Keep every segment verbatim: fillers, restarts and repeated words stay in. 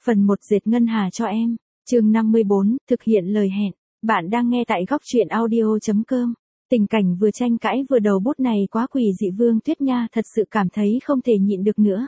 Phần một dệt ngân hà cho em. Chương năm mươi bốn, thực hiện lời hẹn. Bạn đang nghe tại góc truyện audio chấm com. Tình cảnh vừa tranh cãi vừa đầu bút này quá quỷ dị, Vương Tuyết Nha thật sự cảm thấy không thể nhịn được nữa.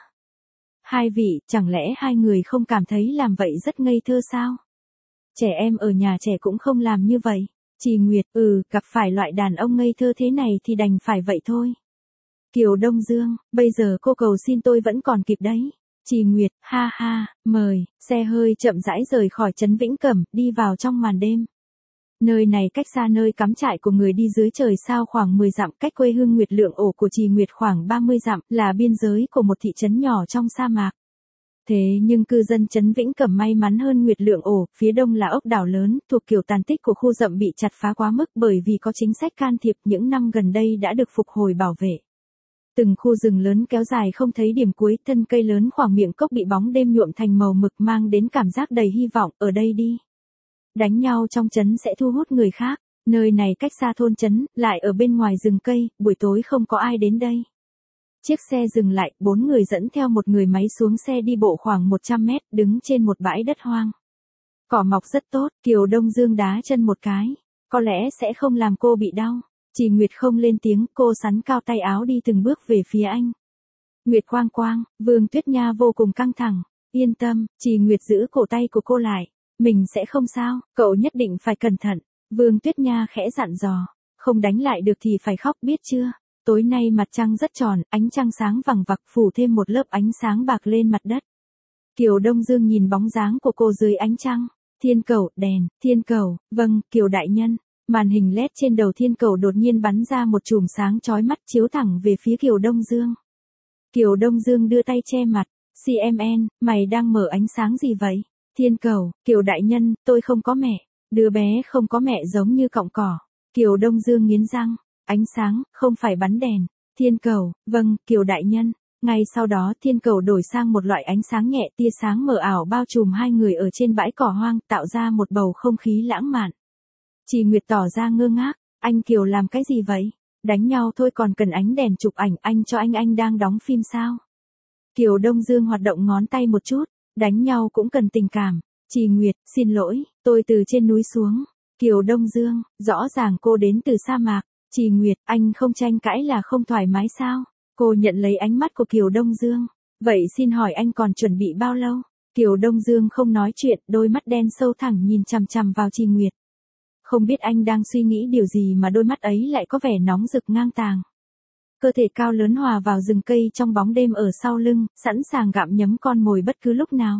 Hai vị, chẳng lẽ hai người không cảm thấy làm vậy rất ngây thơ sao? Trẻ em ở nhà trẻ cũng không làm như vậy. Trì Nguyệt, ừ, gặp phải loại đàn ông ngây thơ thế này thì đành phải vậy thôi. Kiều Đông Dương, bây giờ cô cầu xin tôi vẫn còn kịp đấy. Trì Nguyệt, ha ha, mời. Xe hơi chậm rãi rời khỏi trấn Vĩnh Cẩm, đi vào trong màn đêm. Nơi này cách xa nơi cắm trại của người đi dưới trời sao khoảng mười dặm, cách quê hương Nguyệt Lượng Ổ của Trì Nguyệt khoảng ba mươi dặm, là biên giới của một thị trấn nhỏ trong sa mạc. Thế nhưng cư dân trấn Vĩnh Cẩm may mắn hơn Nguyệt Lượng Ổ, phía đông là ốc đảo lớn, thuộc kiểu tàn tích của khu dậm bị chặt phá quá mức bởi vì có chính sách can thiệp, những năm gần đây đã được phục hồi bảo vệ. Từng khu rừng lớn kéo dài không thấy điểm cuối, thân cây lớn khoảng miệng cốc bị bóng đêm nhuộm thành màu mực, mang đến cảm giác đầy hy vọng, ở đây đi. Đánh nhau trong trấn sẽ thu hút người khác, nơi này cách xa thôn trấn, lại ở bên ngoài rừng cây, buổi tối không có ai đến đây. Chiếc xe dừng lại, bốn người dẫn theo một người máy xuống xe đi bộ khoảng một trăm mét, đứng trên một bãi đất hoang. Cỏ mọc rất tốt, Kiều Đông Dương đá chân một cái, có lẽ sẽ không làm cô bị đau. Trì Nguyệt không lên tiếng, cô sắn cao tay áo đi từng bước về phía anh. Nguyệt Quang Quang, Vương Tuyết Nha vô cùng căng thẳng. Yên tâm, Trì Nguyệt giữ cổ tay của cô lại. Mình sẽ không sao, cậu nhất định phải cẩn thận. Vương Tuyết Nha khẽ dặn dò. Không đánh lại được thì phải khóc, biết chưa? Tối nay mặt trăng rất tròn, ánh trăng sáng vằng vặc phủ thêm một lớp ánh sáng bạc lên mặt đất. Kiều Đông Dương nhìn bóng dáng của cô dưới ánh trăng. Thiên cầu, đèn, thiên cầu, vâng, Kiều đại nhân. Màn hình led trên đầu thiên cầu đột nhiên bắn ra một chùm sáng chói mắt chiếu thẳng về phía Kiều Đông Dương. Kiều Đông Dương đưa tay che mặt. xê em en, mày đang mở ánh sáng gì vậy? Thiên cầu, Kiều đại nhân, tôi không có mẹ. Đứa bé không có mẹ giống như cọng cỏ. Kiều Đông Dương nghiến răng. Ánh sáng, không phải bắn đèn. Thiên cầu, vâng, Kiều đại nhân. Ngay sau đó thiên cầu đổi sang một loại ánh sáng nhẹ, tia sáng mờ ảo bao trùm hai người ở trên bãi cỏ hoang, tạo ra một bầu không khí lãng mạn. Trì Nguyệt tỏ ra ngơ ngác, anh Kiều làm cái gì vậy? Đánh nhau thôi còn cần ánh đèn chụp ảnh, anh cho anh anh đang đóng phim sao? Kiều Đông Dương hoạt động ngón tay một chút, đánh nhau cũng cần tình cảm. Trì Nguyệt, xin lỗi, tôi từ trên núi xuống. Kiều Đông Dương, rõ ràng cô đến từ sa mạc. Trì Nguyệt, anh không tranh cãi là không thoải mái sao? Cô nhận lấy ánh mắt của Kiều Đông Dương. Vậy xin hỏi anh còn chuẩn bị bao lâu? Kiều Đông Dương không nói chuyện, đôi mắt đen sâu thẳm nhìn chằm chằm vào Trì Nguyệt. Không biết anh đang suy nghĩ điều gì mà đôi mắt ấy lại có vẻ nóng rực ngang tàng. Cơ thể cao lớn hòa vào rừng cây trong bóng đêm ở sau lưng, sẵn sàng gặm nhấm con mồi bất cứ lúc nào.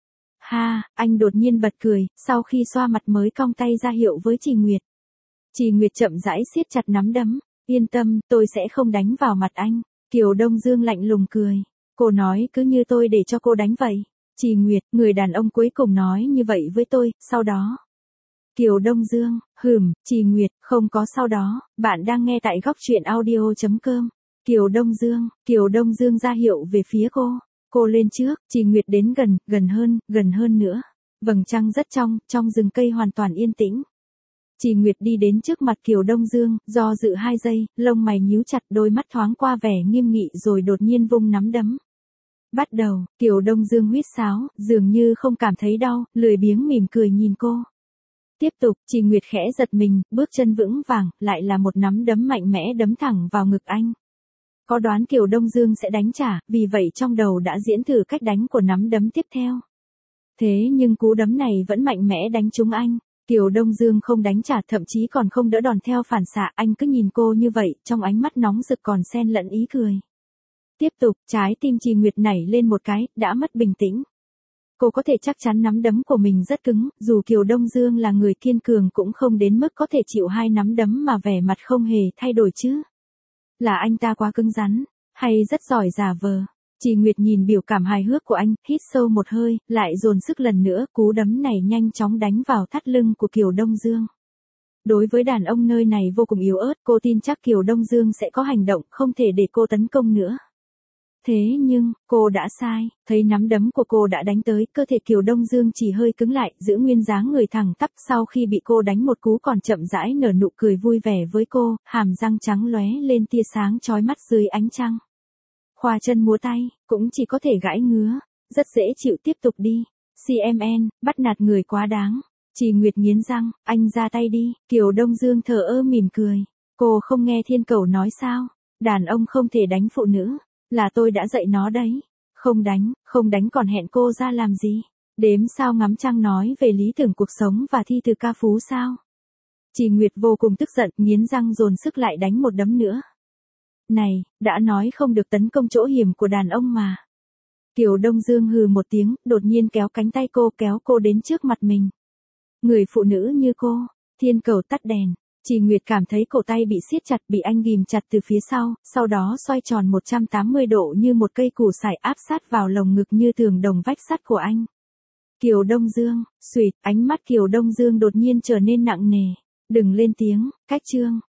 Ha, anh đột nhiên bật cười, sau khi xoa mặt mới cong tay ra hiệu với Trì Nguyệt. Trì Nguyệt chậm rãi siết chặt nắm đấm. Yên tâm, tôi sẽ không đánh vào mặt anh. Kiều Đông Dương lạnh lùng cười. Cô nói cứ như tôi để cho cô đánh vậy. Trì Nguyệt, người đàn ông cuối cùng nói như vậy với tôi, sau đó. Kiều Đông Dương, hừm, Trì Nguyệt, không có sau đó, bạn đang nghe tại góc truyện audio chấm com. Kiều Đông Dương, Kiều Đông Dương ra hiệu về phía cô. Cô lên trước, Trì Nguyệt đến gần, gần hơn, gần hơn nữa. Vầng trăng rất trong, trong rừng cây hoàn toàn yên tĩnh. Trì Nguyệt đi đến trước mặt Kiều Đông Dương, do dự hai giây, lông mày nhíu chặt, đôi mắt thoáng qua vẻ nghiêm nghị rồi đột nhiên vung nắm đấm. Bắt đầu, Kiều Đông Dương huýt sáo, dường như không cảm thấy đau, lười biếng mỉm cười nhìn cô. Tiếp tục, Trì Nguyệt khẽ giật mình, bước chân vững vàng, lại là một nắm đấm mạnh mẽ đấm thẳng vào ngực anh. Có đoán Kiều Đông Dương sẽ đánh trả, vì vậy trong đầu đã diễn thử cách đánh của nắm đấm tiếp theo. Thế nhưng cú đấm này vẫn mạnh mẽ đánh trúng anh. Kiều Đông Dương không đánh trả, thậm chí còn không đỡ đòn theo phản xạ, anh cứ nhìn cô như vậy, trong ánh mắt nóng rực còn xen lẫn ý cười. Tiếp tục, trái tim Trì Nguyệt nảy lên một cái, đã mất bình tĩnh. Cô có thể chắc chắn nắm đấm của mình rất cứng, dù Kiều Đông Dương là người kiên cường cũng không đến mức có thể chịu hai nắm đấm mà vẻ mặt không hề thay đổi chứ. Là anh ta quá cứng rắn, hay rất giỏi giả vờ? Trì Nguyệt nhìn biểu cảm hài hước của anh, hít sâu một hơi, lại dồn sức lần nữa, cú đấm này nhanh chóng đánh vào thắt lưng của Kiều Đông Dương. Đối với đàn ông nơi này vô cùng yếu ớt, cô tin chắc Kiều Đông Dương sẽ có hành động, không thể để cô tấn công nữa. Thế nhưng, cô đã sai, thấy nắm đấm của cô đã đánh tới, cơ thể Kiều Đông Dương chỉ hơi cứng lại, giữ nguyên dáng người thẳng tắp, sau khi bị cô đánh một cú còn chậm rãi nở nụ cười vui vẻ với cô, hàm răng trắng lóe lên tia sáng chói mắt dưới ánh trăng. Khoa chân múa tay, cũng chỉ có thể gãi ngứa, rất dễ chịu, tiếp tục đi. xê em en, bắt nạt người quá đáng. Trì Nguyệt nghiến răng, anh ra tay đi. Kiều Đông Dương thờ ơ mỉm cười. Cô không nghe Thiên Cẩu nói sao? Đàn ông không thể đánh phụ nữ. Là tôi đã dạy nó đấy. Không đánh, không đánh còn hẹn cô ra làm gì? Đếm sao ngắm trăng nói về lý tưởng cuộc sống và thi từ ca phú sao? Trì Nguyệt vô cùng tức giận, nghiến răng dồn sức lại đánh một đấm nữa. Này, đã nói không được tấn công chỗ hiểm của đàn ông mà. Kiều Đông Dương hừ một tiếng, đột nhiên kéo cánh tay cô, kéo cô đến trước mặt mình. Người phụ nữ như cô. Thiên Cẩu tắt đèn. Trì Nguyệt cảm thấy cổ tay bị siết chặt, bị anh ghìm chặt từ phía sau, sau đó xoay tròn một trăm tám mươi độ như một cây củ sải áp sát vào lồng ngực như tường đồng vách sắt của anh. Kiều Đông Dương, xuỵt, ánh mắt Kiều Đông Dương đột nhiên trở nên nặng nề. Đừng lên tiếng, cách chương.